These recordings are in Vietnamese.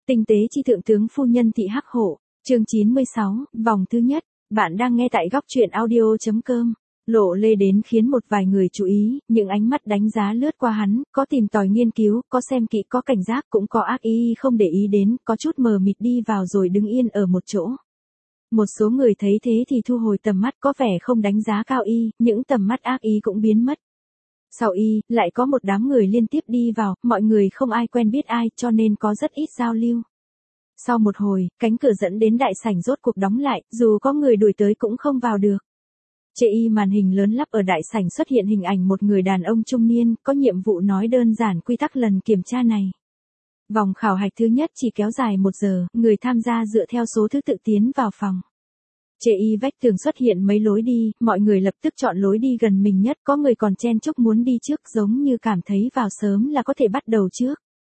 Tinh tế chi thượng tướng phu nhân thị Hắc Hổ, chương 96, vòng thứ nhất. Bạn đang nghe tại góc truyện audio.com. Lộ Lê đến khiến một vài người chú ý, những ánh mắt đánh giá lướt qua hắn, có tìm tòi nghiên cứu, có xem kỹ, có cảnh giác, cũng có ác ý không để ý đến, có chút mờ mịt đi vào rồi đứng yên ở một chỗ. Một số người thấy thế thì thu hồi tầm mắt, có vẻ không đánh giá cao y, những tầm mắt ác ý cũng biến mất. Sau y, lại có một đám người liên tiếp đi vào, mọi người không ai quen biết ai cho nên có rất ít giao lưu. Sau một hồi, cánh cửa dẫn đến đại sảnh rốt cuộc đóng lại, dù có người đuổi tới cũng không vào được. Trên y màn hình lớn lắp ở đại sảnh xuất hiện hình ảnh một người đàn ông trung niên, có nhiệm vụ nói đơn giản quy tắc lần kiểm tra này. Vòng khảo hạch thứ nhất chỉ kéo dài 1 giờ, người tham gia dựa theo số thứ tự tiến vào phòng. Trên y vách tường xuất hiện mấy lối đi, mọi người lập tức chọn lối đi gần mình nhất, có người còn chen chúc muốn đi trước giống như cảm thấy vào sớm là có thể bắt đầu trước.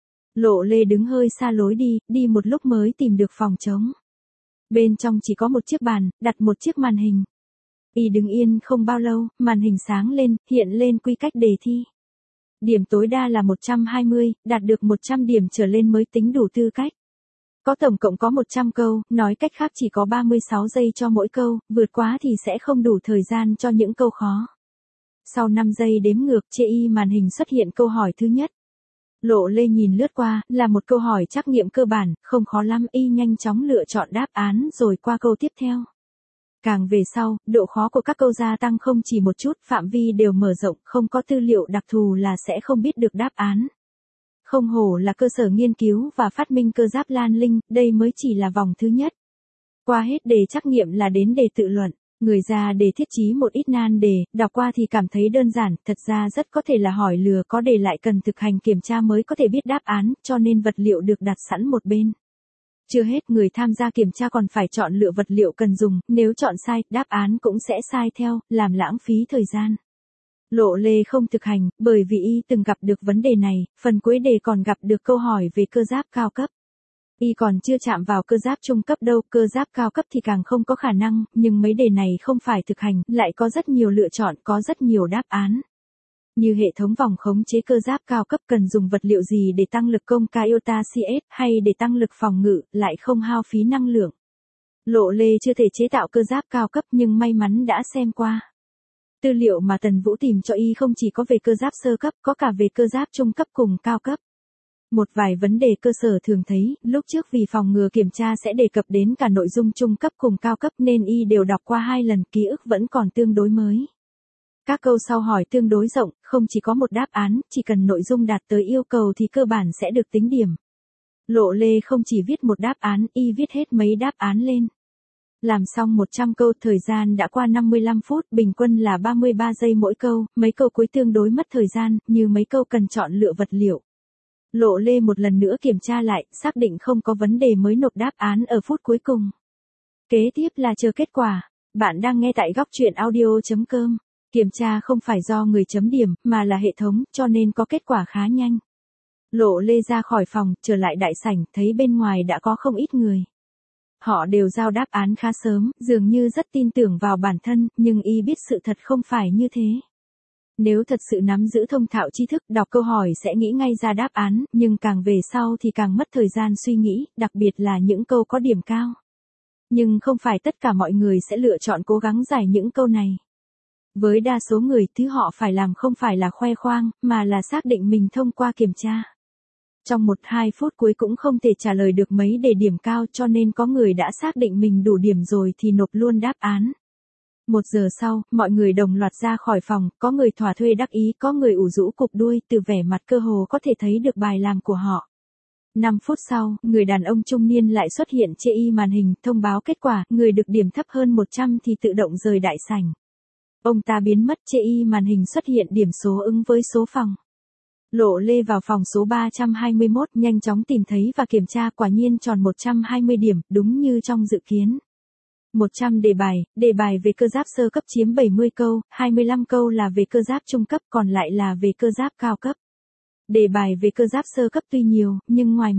Lộ Lê đứng hơi xa lối đi một lúc mới tìm được phòng trống. Bên trong chỉ có một chiếc bàn, đặt một chiếc màn hình. Y đứng yên không bao lâu, màn hình sáng lên, hiện lên quy cách đề thi. Điểm tối đa là 120, đạt được 100 điểm trở lên mới tính đủ tư cách. Có tổng cộng có 100 câu, nói cách khác chỉ có 36 giây cho mỗi câu, vượt quá thì sẽ không đủ thời gian cho những câu khó. Sau 5 giây đếm ngược, trên y màn hình xuất hiện câu hỏi thứ nhất. Lộ Lê nhìn lướt qua, là một câu hỏi trắc nghiệm cơ bản, không khó lắm, y nhanh chóng lựa chọn đáp án rồi qua câu tiếp theo. Càng về sau, độ khó của các câu gia tăng không chỉ một chút, phạm vi đều mở rộng, không có tư liệu đặc thù là sẽ không biết được đáp án. Không hổ là cơ sở nghiên cứu và phát minh cơ giáp Lan Linh, đây mới chỉ là vòng thứ nhất. Qua hết đề trắc nghiệm là đến đề tự luận, người ra đề thiết chí một ít nan đề, đọc qua thì cảm thấy đơn giản, thật ra rất có thể là hỏi lừa, có đề lại cần thực hành kiểm tra mới có thể biết đáp án, cho nên vật liệu được đặt sẵn một bên. Chưa hết, người tham gia kiểm tra còn phải chọn lựa vật liệu cần dùng, nếu chọn sai, đáp án cũng sẽ sai theo, làm lãng phí thời gian. Lộ Lê không thực hành, bởi vì y từng gặp được vấn đề này, phần cuối đề còn gặp được câu hỏi về cơ giáp cao cấp. Y còn chưa chạm vào cơ giáp trung cấp đâu, cơ giáp cao cấp thì càng không có khả năng, nhưng mấy đề này không phải thực hành, lại có rất nhiều lựa chọn, có rất nhiều đáp án. Như hệ thống vòng khống chế cơ giáp cao cấp cần dùng vật liệu gì để tăng lực công Iota CS, hay để tăng lực phòng ngự, lại không hao phí năng lượng. Lộ Lê chưa thể chế tạo cơ giáp cao cấp nhưng may mắn đã xem qua. Tư liệu mà Tần Vũ tìm cho y không chỉ có về cơ giáp sơ cấp, có cả về cơ giáp trung cấp cùng cao cấp. Một vài vấn đề cơ sở thường thấy, lúc trước vì phòng ngừa kiểm tra sẽ đề cập đến cả nội dung trung cấp cùng cao cấp nên y đều đọc qua 2 lần, ký ức vẫn còn tương đối mới. Các câu sau hỏi tương đối rộng, không chỉ có một đáp án, chỉ cần nội dung đạt tới yêu cầu thì cơ bản sẽ được tính điểm. Lộ Lê không chỉ viết một đáp án, y viết hết mấy đáp án lên. Làm xong 100 câu, thời gian đã qua 55 phút, bình quân là 33 giây mỗi câu, mấy câu cuối tương đối mất thời gian, như mấy câu cần chọn lựa vật liệu. Lộ Lê một lần nữa kiểm tra lại, xác định không có vấn đề mới nộp đáp án ở phút cuối cùng. Kế tiếp là chờ kết quả. Bạn đang nghe tại góc truyện audio.com. Kiểm tra không phải do người chấm điểm, mà là hệ thống, cho nên có kết quả khá nhanh. Lộ Lê ra khỏi phòng, trở lại đại sảnh, thấy bên ngoài đã có không ít người. Họ đều giao đáp án khá sớm, dường như rất tin tưởng vào bản thân, nhưng y biết sự thật không phải như thế. Nếu thật sự nắm giữ thông thạo tri thức, đọc câu hỏi sẽ nghĩ ngay ra đáp án, nhưng càng về sau thì càng mất thời gian suy nghĩ, đặc biệt là những câu có điểm cao. Nhưng không phải tất cả mọi người sẽ lựa chọn cố gắng giải những câu này. Với đa số người, thứ họ phải làm không phải là khoe khoang, mà là xác định mình thông qua kiểm tra. Trong 1-2 phút cuối cũng không thể trả lời được mấy đề điểm cao, cho nên có người đã xác định mình đủ điểm rồi thì nộp luôn đáp án. 1 giờ sau, mọi người đồng loạt ra khỏi phòng, có người thỏa thuê đắc ý, có người ủ rũ cụp đuôi, từ vẻ mặt cơ hồ có thể thấy được bài làm của họ. 5 phút sau, người đàn ông trung niên lại xuất hiện trên y màn hình, thông báo kết quả, người được điểm thấp hơn 100 thì tự động rời đại sảnh. Ông ta biến mất, trên y màn hình xuất hiện điểm số ứng với số phòng. Lộ Lê vào phòng số 321, nhanh chóng tìm thấy và kiểm tra, quả nhiên tròn 120 điểm, đúng như trong dự kiến. 100 đề bài về cơ giáp sơ cấp chiếm 70 câu, 25 câu là về cơ giáp trung cấp, còn lại là về cơ giáp cao cấp. Đề bài về cơ giáp sơ cấp tuy nhiều, nhưng ngoài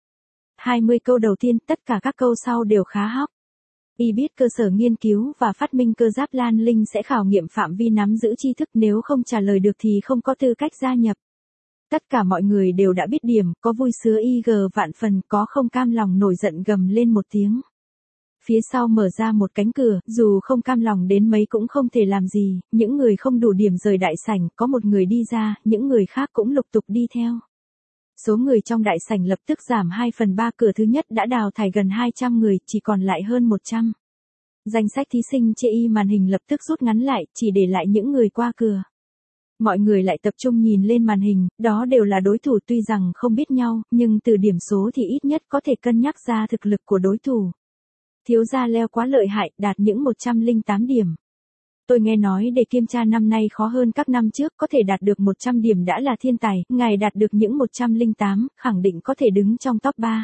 20 câu đầu tiên, tất cả các câu sau đều khá hóc. Y biết cơ sở nghiên cứu và phát minh cơ giáp Lan Linh sẽ khảo nghiệm phạm vi nắm giữ tri thức, nếu không trả lời được thì không có tư cách gia nhập. Tất cả mọi người đều đã biết điểm, có vui sướng IG vạn phần, có không cam lòng nổi giận gầm lên một tiếng. Phía sau mở ra một cánh cửa, dù không cam lòng đến mấy cũng không thể làm gì, những người không đủ điểm rời đại sảnh, có một người đi ra, những người khác cũng lục tục đi theo. Số người trong đại sảnh lập tức giảm 2/3, cửa thứ nhất đã đào thải gần 200 người, chỉ còn lại hơn 100. Danh sách thí sinh trên màn hình lập tức rút ngắn lại, chỉ để lại những người qua cửa. Mọi người lại tập trung nhìn lên màn hình, đó đều là đối thủ, tuy rằng không biết nhau, nhưng từ điểm số thì ít nhất có thể cân nhắc ra thực lực của đối thủ. Thiếu gia Leo quá lợi hại, đạt những 108 điểm. Tôi nghe nói đề kiểm tra năm nay khó hơn các năm trước, có thể đạt được 100 điểm đã là thiên tài, ngài đạt được những 108, khẳng định có thể đứng trong top 3.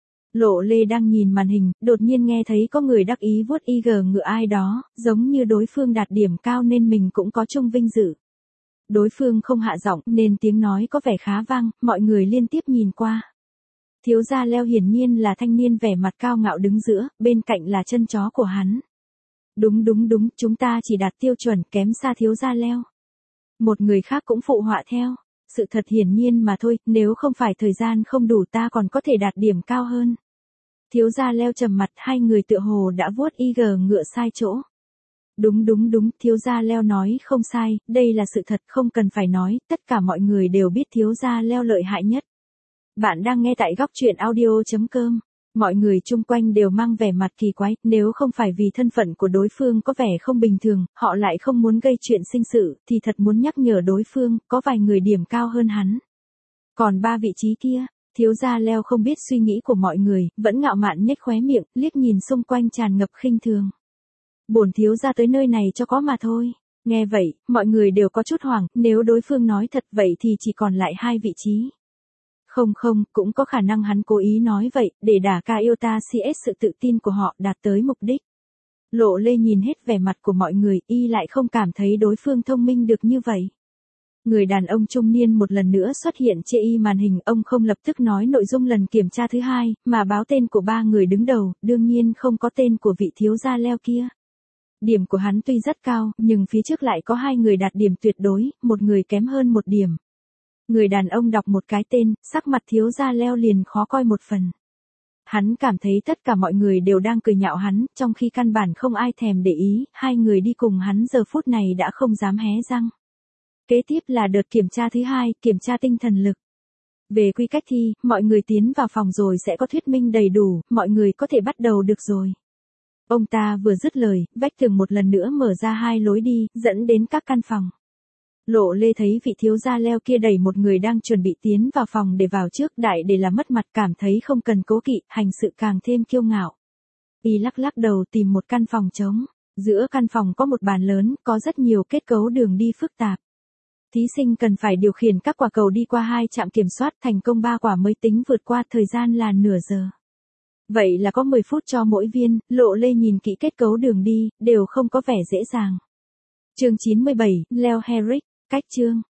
Lộ Lê đang nhìn màn hình, đột nhiên nghe thấy có người đắc ý vuốt IG ngựa ai đó, giống như đối phương đạt điểm cao nên mình cũng có chung vinh dự. Đối phương không hạ giọng nên tiếng nói có vẻ khá vang, mọi người liên tiếp nhìn qua. Thiếu gia Leo hiển nhiên là thanh niên vẻ mặt cao ngạo đứng giữa, bên cạnh là chân chó của hắn. Đúng, chúng ta chỉ đạt tiêu chuẩn, kém xa thiếu gia Leo. Một người khác cũng phụ họa theo. Sự thật hiển nhiên mà thôi, nếu không phải thời gian không đủ ta còn có thể đạt điểm cao hơn. Thiếu gia Leo trầm mặt, hai người tựa hồ đã vuốt IG ngựa sai chỗ. Đúng, thiếu gia Leo nói không sai, đây là sự thật không cần phải nói, tất cả mọi người đều biết thiếu gia Leo lợi hại nhất. Bạn đang nghe tại góc truyện audio.com. Mọi người chung quanh đều mang vẻ mặt kỳ quái, nếu không phải vì thân phận của đối phương có vẻ không bình thường, họ lại không muốn gây chuyện sinh sự, thì thật muốn nhắc nhở đối phương, có vài người điểm cao hơn hắn. Còn 3 vị trí kia, thiếu gia Leo không biết suy nghĩ của mọi người, vẫn ngạo mạn nhếch khóe miệng, liếc nhìn xung quanh tràn ngập khinh thường. Bổn thiếu gia tới nơi này cho có mà thôi. Nghe vậy, mọi người đều có chút hoảng, nếu đối phương nói thật vậy thì chỉ còn lại 2 vị trí. Không, cũng có khả năng hắn cố ý nói vậy, để đả ca iota CS sự tự tin của họ đạt tới mục đích. Lộ Lê nhìn hết vẻ mặt của mọi người, y lại không cảm thấy đối phương thông minh được như vậy. Người đàn ông trung niên một lần nữa xuất hiện trên màn hình, ông không lập tức nói nội dung lần kiểm tra thứ hai, mà báo tên của 3 người đứng đầu, đương nhiên không có tên của vị thiếu gia Leo kia. Điểm của hắn tuy rất cao, nhưng phía trước lại có 2 người đạt điểm tuyệt đối, một người kém hơn 1 điểm. Người đàn ông đọc một cái tên, sắc mặt thiếu gia Leo liền khó coi một phần. Hắn cảm thấy tất cả mọi người đều đang cười nhạo hắn, trong khi căn bản không ai thèm để ý, 2 người đi cùng hắn giờ phút này đã không dám hé răng. Kế tiếp là đợt kiểm tra thứ hai, kiểm tra tinh thần lực. Về quy cách thi, mọi người tiến vào phòng rồi sẽ có thuyết minh đầy đủ, mọi người có thể bắt đầu được rồi. Ông ta vừa dứt lời, vách tường một lần nữa mở ra 2 lối đi, dẫn đến các căn phòng. Lộ Lê thấy vị thiếu gia Leo kia đẩy một người đang chuẩn bị tiến vào phòng để vào trước, đại để làm mất mặt, cảm thấy không cần cố kỵ, hành sự càng thêm kiêu ngạo. Y lắc đầu tìm một căn phòng trống. Giữa căn phòng có một bàn lớn, có rất nhiều kết cấu đường đi phức tạp. Thí sinh cần phải điều khiển các quả cầu đi qua 2 trạm kiểm soát, thành công 3 quả mới tính vượt qua, thời gian là nửa giờ. Vậy là có 10 phút cho mỗi viên. Lộ Lê nhìn kỹ kết cấu đường đi, đều không có vẻ dễ dàng. Chương 97, Leo Herrick, cách chương.